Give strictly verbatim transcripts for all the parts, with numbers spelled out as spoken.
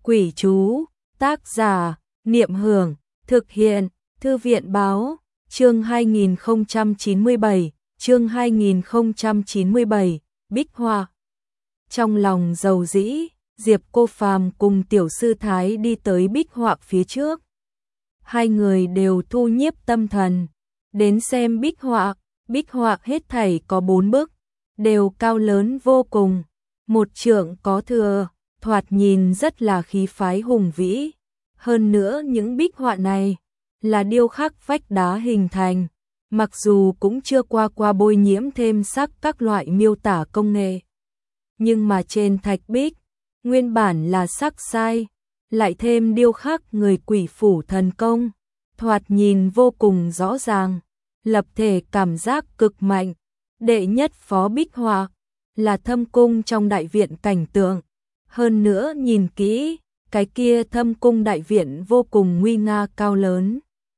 Quỷ chú, tác giả, Niệm Hưởng, thực hiện, Thư viện Báo, chương hai nghìn không trăm chín mươi bảy, chương hai nghìn không trăm chín mươi bảy, Bích Họa. Trong lòng dầu dĩ, Diệp Cô Phàm cùng tiểu sư Thái đi tới Bích Họa phía trước. Hai người đều thu nhiếp tâm thần, đến xem Bích Họa. Bích Họa hết thảy có bốn bức, đều cao lớn vô cùng, một trượng có thừa, thoạt nhìn rất là khí phái hùng vĩ. Hơn nữa những bích họa này là điêu khắc vách đá hình thành, mặc dù cũng chưa qua qua bôi nhiễm thêm sắc các loại miêu tả công nghệ. Nhưng mà trên thạch bích, nguyên bản là sắc sai, lại thêm điêu khắc người quỷ phủ thần công, thoạt nhìn vô cùng rõ ràng, lập thể cảm giác cực mạnh. Đệ nhất phó bích họa là thâm cung trong đại viện cảnh tượng. Hơn nữa nhìn kỹ, cái kia thâm cung đại viện vô cùng nguy nga cao lớn.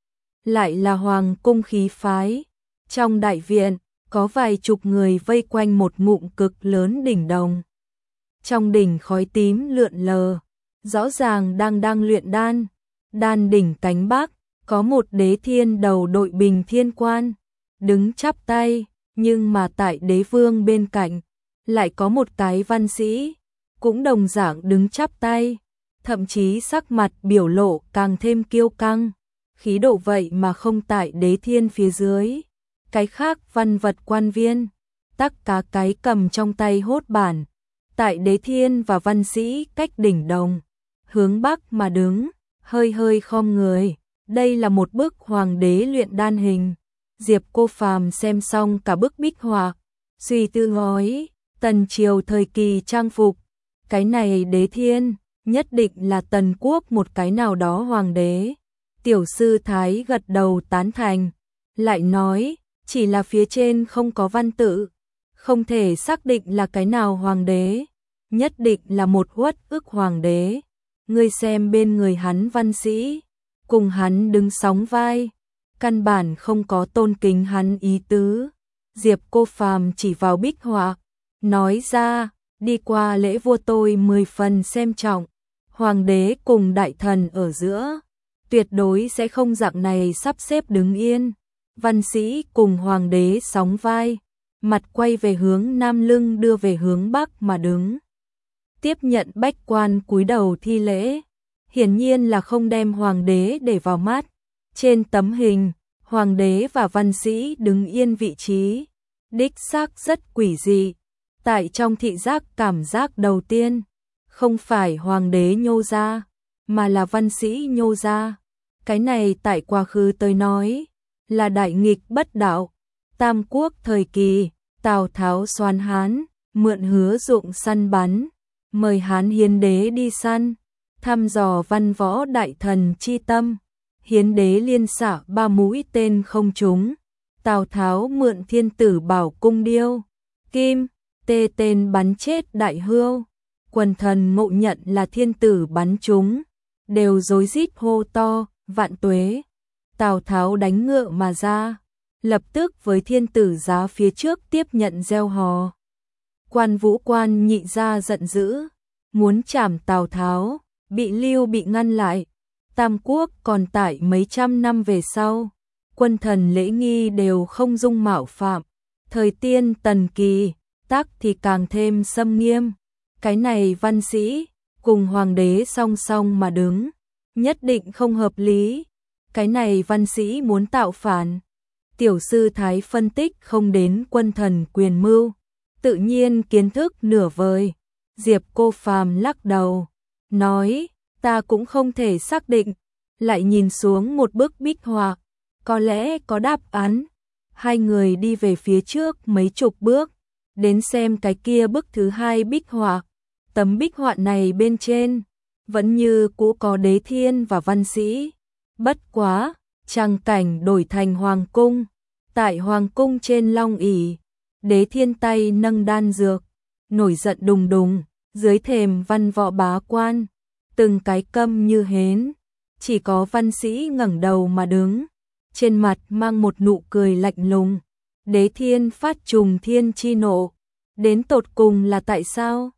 Lại là hoàng cung khí phái. Trong đại viện, có vài chục người vây quanh một ngụm cực lớn đỉnh đồng. Trong đỉnh khói tím lượn lờ, rõ ràng đang đang luyện đan. Đan đỉnh cánh bắc, có một đế thiên đầu đội bình thiên quan, đứng chắp tay, nhưng mà tại đế vương bên cạnh, lại có một cái văn sĩ, cũng đồng dạng đứng chắp tay, thậm chí sắc mặt biểu lộ càng thêm kiêu căng, khí độ vậy mà không tại đế thiên phía dưới. Cái khác văn vật quan viên, tắc cá cái cầm trong tay hốt bản, tại đế thiên và văn sĩ cách đỉnh đồng, hướng bắc mà đứng, hơi hơi khom người. Đây là một bức hoàng đế luyện đan hình. Diệp Cô Phàm xem xong cả bức bích họa, suy tư nói, tần triều thời kỳ trang phục, cái này đế thiên, nhất định là tần quốc một cái nào đó hoàng đế. Tiểu sư Thái gật đầu tán thành, lại nói, chỉ là phía trên không có văn tự, không thể xác định là cái nào hoàng đế, nhất định là một uất ức hoàng đế. Ngươi xem bên người hắn văn sĩ, cùng hắn đứng sóng vai, căn bản không có tôn kính hắn ý tứ. Diệp Cô Phàm chỉ vào bích họa, nói ra, đi qua lễ vua tôi mười phần xem trọng, hoàng đế cùng đại thần ở giữa, tuyệt đối sẽ không dạng này sắp xếp đứng yên. Văn sĩ cùng hoàng đế sóng vai, mặt quay về hướng nam, lưng đưa về hướng bắc mà đứng. Tiếp nhận bách quan cúi đầu thi lễ, hiển nhiên là không đem hoàng đế để vào mắt. Trên tấm hình, hoàng đế và văn sĩ đứng yên vị trí, đích xác rất quỷ dị. Tại trong thị giác cảm giác đầu tiên, không phải hoàng đế nhô ra, mà là văn sĩ nhô ra. Cái này tại quá khứ tôi nói, là đại nghịch bất đạo. Tam quốc thời kỳ, Tào Tháo xoán Hán, mượn hứa dụng săn bắn, mời Hán hiến đế đi săn, thăm dò văn võ đại thần chi tâm. Hiến đế liên xạ ba mũi tên không trúng. Tào Tháo mượn thiên tử bảo cung điêu, kim, tê tên bắn chết đại hươu. Quần thần ngộ nhận là thiên tử bắn trúng, đều rối rít hô to, vạn tuế. Tào Tháo đánh ngựa mà ra, lập tức với thiên tử giá phía trước tiếp nhận gieo hò. Quan Vũ Quan nhị ra giận dữ, muốn trảm Tào Tháo, bị Lưu Bị ngăn lại. Tam quốc còn tại mấy trăm năm về sau, quân thần lễ nghi đều không dung mạo phạm. Thời tiên tần kỳ, tác thì càng thêm xâm nghiêm. Cái này văn sĩ, cùng hoàng đế song song mà đứng, nhất định không hợp lý. Cái này văn sĩ muốn tạo phản. Tiểu sư Thái phân tích không đến quân thần quyền mưu, tự nhiên kiến thức nửa vời. Diệp Cô Phàm lắc đầu, nói, ta cũng không thể xác định. Lại nhìn xuống một bức bích họa, có lẽ có đáp án. Hai người đi về phía trước mấy chục bước, đến xem cái kia bức thứ hai bích họa. Tấm bích họa này bên trên, vẫn như cũ có đế thiên và văn sĩ. Bất quá, trang cảnh đổi thành hoàng cung. Tại hoàng cung trên long ỷ, đế thiên tay nâng đan dược, nổi giận đùng đùng, dưới thềm văn võ bá quan, từng cái câm như hến. Chỉ có văn sĩ ngẩng đầu mà đứng, trên mặt mang một nụ cười lạnh lùng. Đế thiên phát trùng thiên chi nộ, đến tột cùng là tại sao?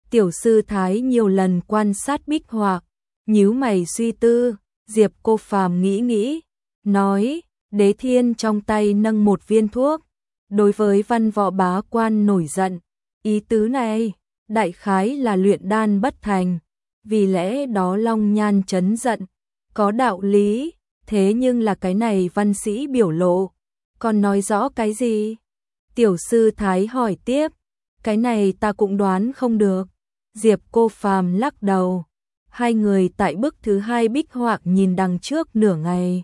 Tiểu sư thái nhiều lần quan sát bích họa, nhíu mày suy tư, Diệp Cô Phàm nghĩ nghĩ, nói, Đế Thiên trong tay nâng một viên thuốc, đối với văn võ bá quan nổi giận, ý tứ này, đại khái là luyện đan bất thành, vì lẽ đó Long Nhan chấn giận, có đạo lý, thế nhưng là cái này văn sĩ biểu lộ, còn nói rõ cái gì? Tiểu sư thái hỏi tiếp, cái này ta cũng đoán không được. Diệp Cô Phàm lắc đầu. Hai người tại bức thứ hai bích họa nhìn đằng trước nửa ngày.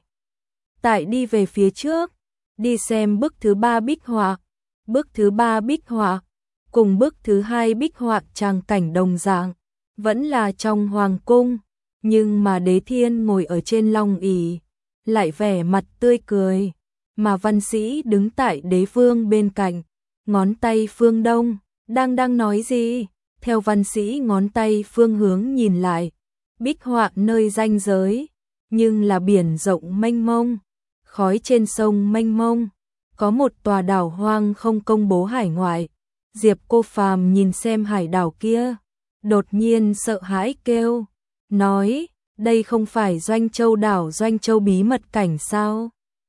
Tại đi về phía trước, đi xem bức thứ ba bích họa. Bức thứ ba bích họa, cùng bức thứ hai bích họa tràng cảnh đồng dạng, vẫn là trong hoàng cung, nhưng mà Đế Thiên ngồi ở trên long ỷ, lại vẻ mặt tươi cười, mà văn sĩ đứng tại đế vương bên cạnh, ngón tay phương đông, đang đang nói gì? Theo văn sĩ ngón tay phương hướng nhìn lại, bích họa nơi ranh giới, nhưng là biển rộng mênh mông, khói trên sông mênh mông, có một tòa đảo hoang không công bố hải ngoại. Diệp Cô Phàm nhìn xem hải đảo kia, đột nhiên sợ hãi kêu, nói, đây không phải Doanh Châu đảo Doanh Châu bí mật cảnh sao?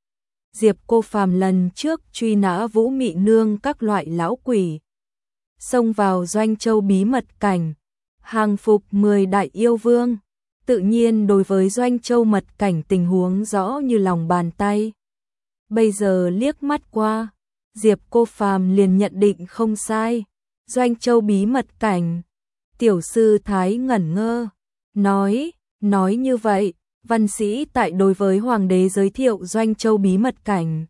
Diệp Cô Phàm lần trước truy nã Vũ Mị Nương các loại lão quỷ, xông vào Doanh Châu bí mật cảnh, hàng phục mười đại yêu vương, tự nhiên đối với Doanh Châu mật cảnh tình huống rõ như lòng bàn tay. Bây giờ liếc mắt qua, Diệp Cô Phàm liền nhận định không sai, Doanh Châu bí mật cảnh. Tiểu sư thái ngẩn ngơ, nói, nói như vậy, văn sĩ tại đối với hoàng đế giới thiệu Doanh Châu bí mật cảnh.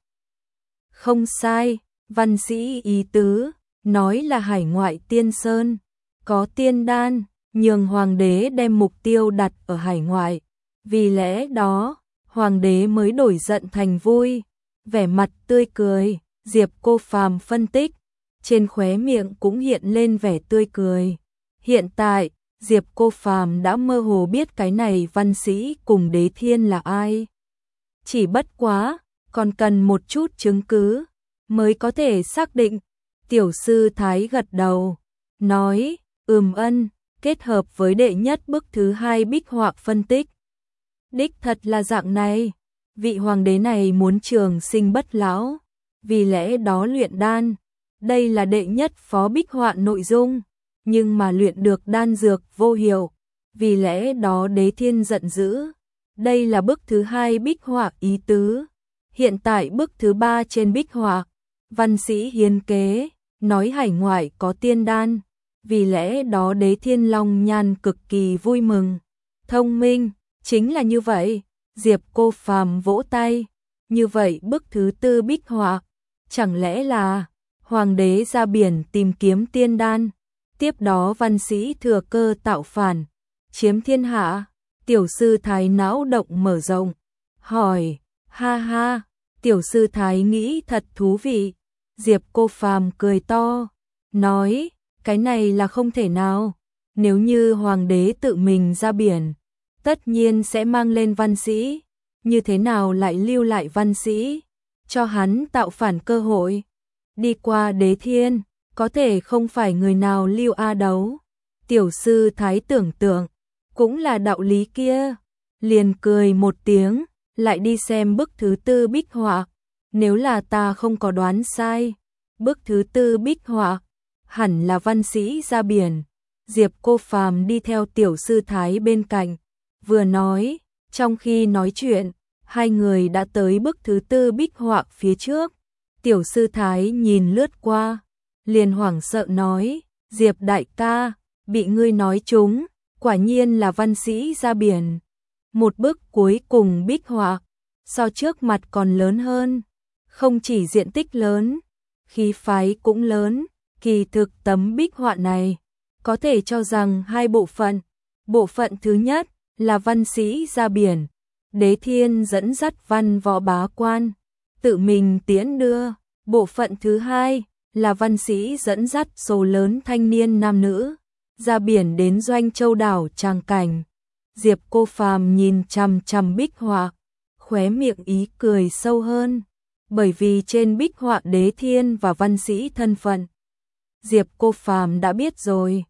Không sai, văn sĩ ý tứ, nói là hải ngoại tiên sơn, có tiên đan, nhường hoàng đế đem mục tiêu đặt ở hải ngoại. Vì lẽ đó, hoàng đế mới đổi giận thành vui, vẻ mặt tươi cười, Diệp Cô Phàm phân tích, trên khóe miệng cũng hiện lên vẻ tươi cười. Hiện tại, Diệp Cô Phàm đã mơ hồ biết cái này văn sĩ cùng Đế Thiên là ai. Chỉ bất quá, còn cần một chút chứng cứ, mới có thể xác định. Tiểu sư thái gật đầu, nói, ừm ân, kết hợp với đệ nhất bức thứ hai bích họa phân tích. Đích thật là dạng này, vị hoàng đế này muốn trường sinh bất lão, vì lẽ đó luyện đan, đây là đệ nhất phó bích họa nội dung, nhưng mà luyện được đan dược vô hiệu, vì lẽ đó Đế Thiên giận dữ. Đây là bức thứ hai bích họa ý tứ. Hiện tại bức thứ ba trên bích họa, văn sĩ hiến kế, nói hải ngoại có tiên đan, vì lẽ đó Đế Thiên Long Nhan cực kỳ vui mừng. Thông minh, chính là như vậy. Diệp Cô Phàm vỗ tay, như vậy bức thứ tư bích họa, chẳng lẽ là hoàng đế ra biển tìm kiếm tiên đan, tiếp đó văn sĩ thừa cơ tạo phản, chiếm thiên hạ. Tiểu sư thái não động mở rộng, hỏi, ha ha, tiểu sư thái nghĩ thật thú vị. Diệp Cô Phàm cười to, nói, cái này là không thể nào, nếu như hoàng đế tự mình ra biển, tất nhiên sẽ mang lên văn sĩ, như thế nào lại lưu lại văn sĩ, cho hắn tạo phản cơ hội. Đi qua Đế Thiên, có thể không phải người nào lưu a đấu. Tiểu sư thái tưởng tượng, cũng là đạo lý kia, liền cười một tiếng, lại đi xem bức thứ tư bích họa. Nếu là ta không có đoán sai, bức thứ tư bích họa, hẳn là văn sĩ ra biển. Diệp Cô Phàm đi theo tiểu sư thái bên cạnh, vừa nói, trong khi nói chuyện, hai người đã tới bức thứ tư bích họa phía trước. Tiểu sư thái nhìn lướt qua, liền hoảng sợ nói, Diệp đại ca, bị ngươi nói trúng, quả nhiên là văn sĩ ra biển. Một bức cuối cùng bích họa, so trước mặt còn lớn hơn, không chỉ diện tích lớn, khí phái cũng lớn. Kỳ thực tấm bích họa này, có thể cho rằng hai bộ phận. Bộ phận thứ nhất là văn sĩ ra biển, Đế Thiên dẫn dắt văn võ bá quan, tự mình tiễn đưa. Bộ phận thứ hai là văn sĩ dẫn dắt số lớn thanh niên nam nữ, ra biển đến Doanh Châu đảo tràng cảnh. Diệp Cô Phàm nhìn chằm chằm bích họa, khóe miệng ý cười sâu hơn, bởi vì trên bích họa Đế Thiên và văn sĩ thân phận. Diệp Cô Phàm đã biết rồi,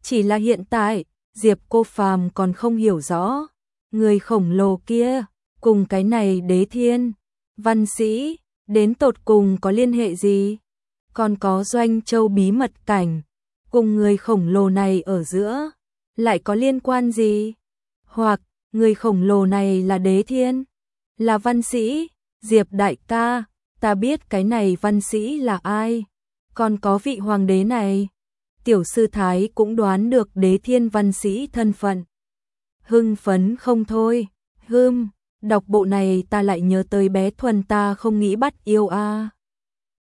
Chỉ là hiện tại, Diệp Cô Phàm còn không hiểu rõ, người khổng lồ kia, cùng cái này Đế Thiên, Văn Sĩ, đến tột cùng có liên hệ gì? Còn có Doanh Châu bí mật cảnh, cùng người khổng lồ này ở giữa, lại có liên quan gì? Hoặc, người khổng lồ này là Đế Thiên, là Văn Sĩ, Diệp đại ca, ta biết cái này Văn Sĩ là ai? Còn có vị hoàng đế này, tiểu sư thái cũng đoán được Đế Thiên Văn Sĩ thân phận. Hưng phấn không thôi, hừm, đọc bộ này ta lại nhớ tới bé Thuần ta không nghĩ bắt yêu a.